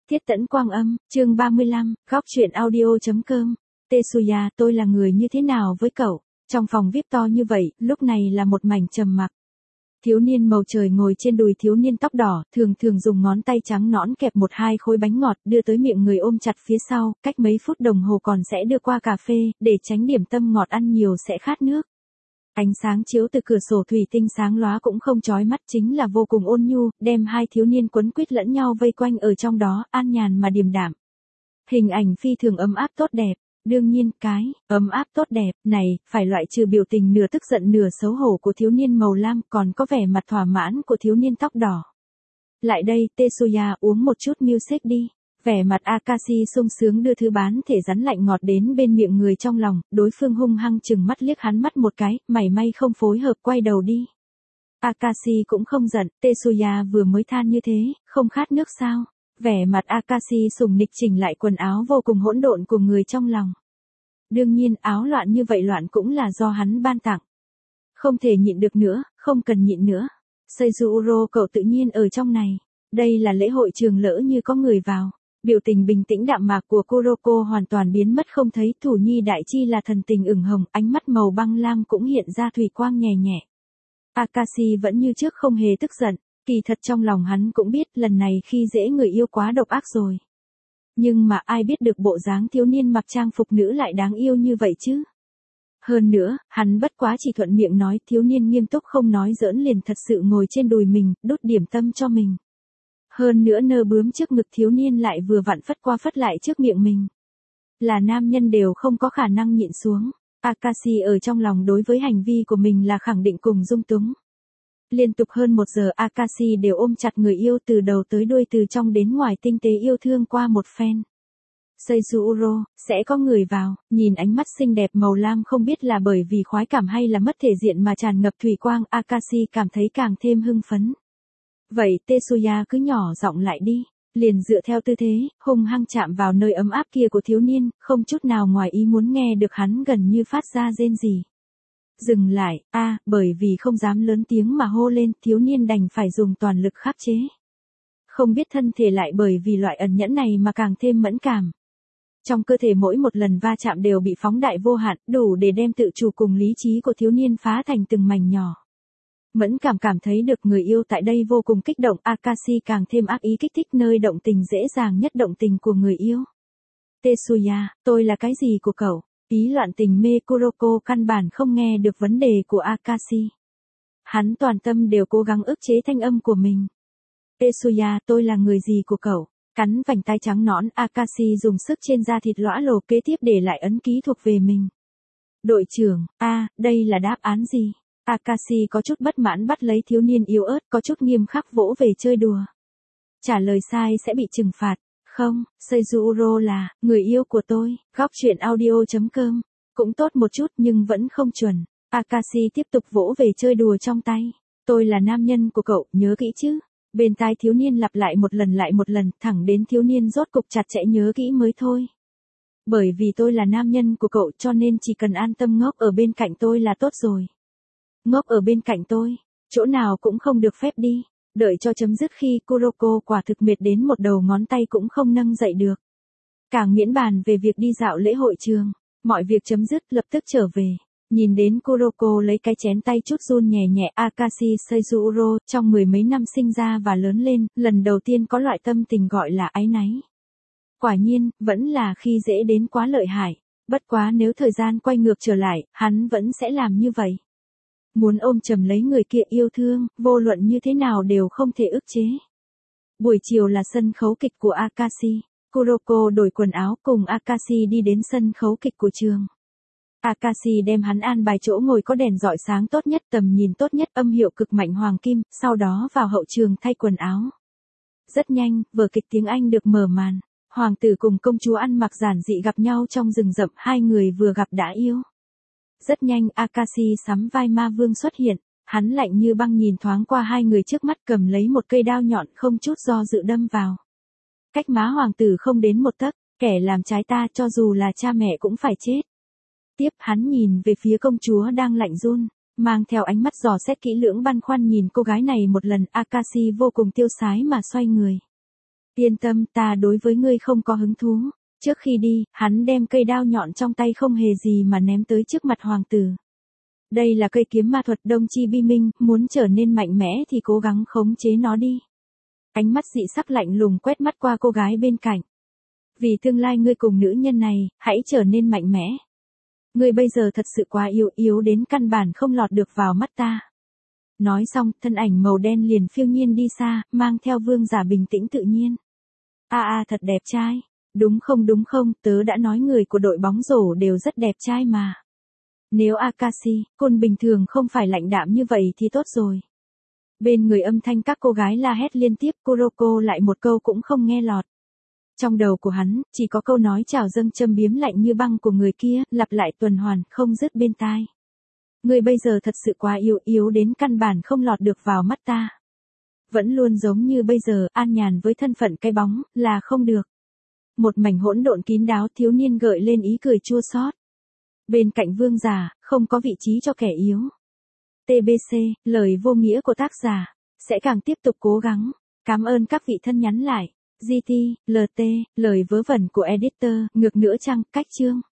Tiết Tẫn Quang Âm, chương 35, góc truyện audio.com. Tetsuya, tôi là người như thế nào với cậu? Trong phòng VIP to như vậy, lúc này là một mảnh trầm mặc. Thiếu niên màu trời ngồi trên đùi thiếu niên tóc đỏ, thường dùng ngón tay trắng nõn kẹp một hai khối bánh ngọt đưa tới miệng người ôm chặt phía sau, cách mấy phút đồng hồ còn sẽ đưa qua cà phê, để tránh điểm tâm ngọt ăn nhiều sẽ khát nước. Ánh sáng chiếu từ cửa sổ thủy tinh sáng lóa cũng không chói mắt, chính là vô cùng ôn nhu, đem hai thiếu niên quấn quýt lẫn nhau vây quanh ở trong đó, an nhàn mà điềm đạm. Hình ảnh phi thường ấm áp tốt đẹp. Đương nhiên, cái ấm áp tốt đẹp này phải loại trừ biểu tình nửa tức giận nửa xấu hổ của thiếu niên màu lam, còn có vẻ mặt thỏa mãn của thiếu niên tóc đỏ. Lại đây, Tetsuya, uống một chút music đi. Vẻ mặt Akashi sung sướng đưa thứ bán thể rắn lạnh ngọt đến bên miệng người trong lòng, đối phương hung hăng chừng mắt liếc hắn mắt một cái, mảy may không phối hợp quay đầu đi. Akashi cũng không giận, Tetsuya vừa mới than như thế, không khát nước sao? Vẻ mặt Akashi sùng nịch chỉnh lại quần áo vô cùng hỗn độn của người trong lòng. Đương nhiên, áo loạn như vậy loạn cũng là do hắn ban tặng. Không thể nhịn được nữa, không cần nhịn nữa. Seizuro, cậu tự nhiên ở trong này. Đây là lễ hội trường, lỡ như có người vào. Biểu tình bình tĩnh đạm mạc của Kuroko hoàn toàn biến mất không thấy, thủ nhi đại chi là thần tình ửng hồng, ánh mắt màu băng lam cũng hiện ra thủy quang nhẹ nhẹ. Akashi vẫn như trước không hề tức giận, kỳ thật trong lòng hắn cũng biết lần này khi dễ người yêu quá độc ác rồi. Nhưng mà ai biết được bộ dáng thiếu niên mặc trang phục nữ lại đáng yêu như vậy chứ. Hơn nữa, hắn bất quá chỉ thuận miệng nói, thiếu niên nghiêm túc không nói giỡn liền thật sự ngồi trên đùi mình, đút điểm tâm cho mình. Hơn nữa nơ bướm trước ngực thiếu niên lại vừa vặn phất qua phất lại trước miệng mình. Là nam nhân đều không có khả năng nhịn xuống. Akashi ở trong lòng đối với hành vi của mình là khẳng định cùng dung túng. Liên tục hơn 1 giờ Akashi đều ôm chặt người yêu từ đầu tới đuôi, từ trong đến ngoài tinh tế yêu thương qua một phen. Seizuro, sẽ có người vào, nhìn ánh mắt xinh đẹp màu lam không biết là bởi vì khoái cảm hay là mất thể diện mà tràn ngập thủy quang, Akashi cảm thấy càng thêm hưng phấn. Vậy Tetsuya cứ nhỏ giọng lại đi, liền dựa theo tư thế, hung hăng chạm vào nơi ấm áp kia của thiếu niên, không chút nào ngoài ý muốn nghe được hắn gần như phát ra rên rỉ. Dừng lại, bởi vì không dám lớn tiếng mà hô lên, thiếu niên đành phải dùng toàn lực khắc chế. Không biết thân thể lại bởi vì loại ẩn nhẫn này mà càng thêm mẫn cảm. Trong cơ thể mỗi một lần va chạm đều bị phóng đại vô hạn, đủ để đem tự chủ cùng lý trí của thiếu niên phá thành từng mảnh nhỏ. Mẫn cảm thấy được người yêu tại đây vô cùng kích động, Akashi càng thêm ác ý kích thích nơi động tình dễ dàng nhất động tình của người yêu. Tetsuya, tôi là cái gì của cậu? Ý loạn tình mê Kuroko căn bản không nghe được vấn đề của Akashi. Hắn toàn tâm đều cố gắng ức chế thanh âm của mình. Tetsuya, tôi là người gì của cậu? Cắn vành tay trắng nõn, Akashi dùng sức trên da thịt lõa lồ kế tiếp để lại ấn ký thuộc về mình. Đội trưởng, đây là đáp án gì? Akashi có chút bất mãn bắt lấy thiếu niên yếu ớt, có chút nghiêm khắc vỗ về chơi đùa. Trả lời sai sẽ bị trừng phạt. Không, Seizuro là người yêu của tôi. Góc truyện audio.com. Cũng tốt một chút nhưng vẫn không chuẩn. Akashi tiếp tục vỗ về chơi đùa trong tay. Tôi là nam nhân của cậu, nhớ kỹ chứ. Bên tai thiếu niên lặp lại một lần, thẳng đến thiếu niên rốt cục chặt chẽ nhớ kỹ mới thôi. Bởi vì tôi là nam nhân của cậu cho nên chỉ cần an tâm ngốc ở bên cạnh tôi là tốt rồi. Ngốc ở bên cạnh tôi, chỗ nào cũng không được phép đi. Đợi cho chấm dứt khi Kuroko quả thực mệt đến một đầu ngón tay cũng không nâng dậy được. Càng miễn bàn về việc đi dạo lễ hội trường. Mọi việc chấm dứt lập tức trở về. Nhìn đến Kuroko lấy cái chén tay chút run nhẹ nhẹ, Akashi Seizuro trong 10 mấy năm sinh ra và lớn lên, lần đầu tiên có loại tâm tình gọi là áy náy. Quả nhiên, vẫn là khi dễ đến quá lợi hại. Bất quá nếu thời gian quay ngược trở lại, hắn vẫn sẽ làm như vậy. Muốn ôm chầm lấy người kia yêu thương, vô luận như thế nào đều không thể ức chế. Buổi chiều là sân khấu kịch của Akashi. Kuroko đổi quần áo cùng Akashi đi đến sân khấu kịch của trường. Akashi đem hắn an bài chỗ ngồi có đèn rọi sáng tốt nhất, tầm nhìn tốt nhất, âm hiệu cực mạnh hoàng kim, sau đó vào hậu trường thay quần áo. Rất nhanh, vở kịch tiếng Anh được mở màn. Hoàng tử cùng công chúa ăn mặc giản dị gặp nhau trong rừng rậm, hai người vừa gặp đã yêu. Rất nhanh Akashi sắm vai ma vương xuất hiện, hắn lạnh như băng nhìn thoáng qua hai người trước mắt, cầm lấy một cây đao nhọn không chút do dự đâm vào. Cách má hoàng tử không đến một tấc, kẻ làm trái ta cho dù là cha mẹ cũng phải chết. Tiếp hắn nhìn về phía công chúa đang lạnh run, mang theo ánh mắt dò xét kỹ lưỡng băn khoăn nhìn cô gái này một lần, Akashi vô cùng tiêu sái mà xoay người. Yên tâm, ta đối với ngươi không có hứng thú. Trước khi đi, hắn đem cây đao nhọn trong tay không hề gì mà ném tới trước mặt hoàng tử. Đây là cây kiếm ma thuật Đông Chi Bi Minh, muốn trở nên mạnh mẽ thì cố gắng khống chế nó đi. Ánh mắt dị sắc lạnh lùng quét mắt qua cô gái bên cạnh. Vì tương lai ngươi cùng nữ nhân này, hãy trở nên mạnh mẽ. Ngươi bây giờ thật sự quá yếu đến căn bản không lọt được vào mắt ta. Nói xong, thân ảnh màu đen liền phiêu nhiên đi xa, mang theo vương giả bình tĩnh tự nhiên. Thật đẹp trai. Đúng không, tớ đã nói người của đội bóng rổ đều rất đẹp trai mà. Nếu Akashi, Kun bình thường không phải lạnh đạm như vậy thì tốt rồi. Bên người âm thanh các cô gái la hét liên tiếp, Kuroko lại một câu cũng không nghe lọt. Trong đầu của hắn, chỉ có câu nói chào dâng châm biếm lạnh như băng của người kia, lặp lại tuần hoàn, không dứt bên tai. Người bây giờ thật sự quá yếu đến căn bản không lọt được vào mắt ta. Vẫn luôn giống như bây giờ, an nhàn với thân phận cái bóng, là không được. Một mảnh hỗn độn kín đáo, thiếu niên gợi lên ý cười chua xót. Bên cạnh vương giả, không có vị trí cho kẻ yếu. TBC, lời vô nghĩa của tác giả, sẽ càng tiếp tục cố gắng. Cảm ơn các vị thân nhắn lại. GT, LT, lời vớ vẩn của editor, ngược nữa chăng, cách chương.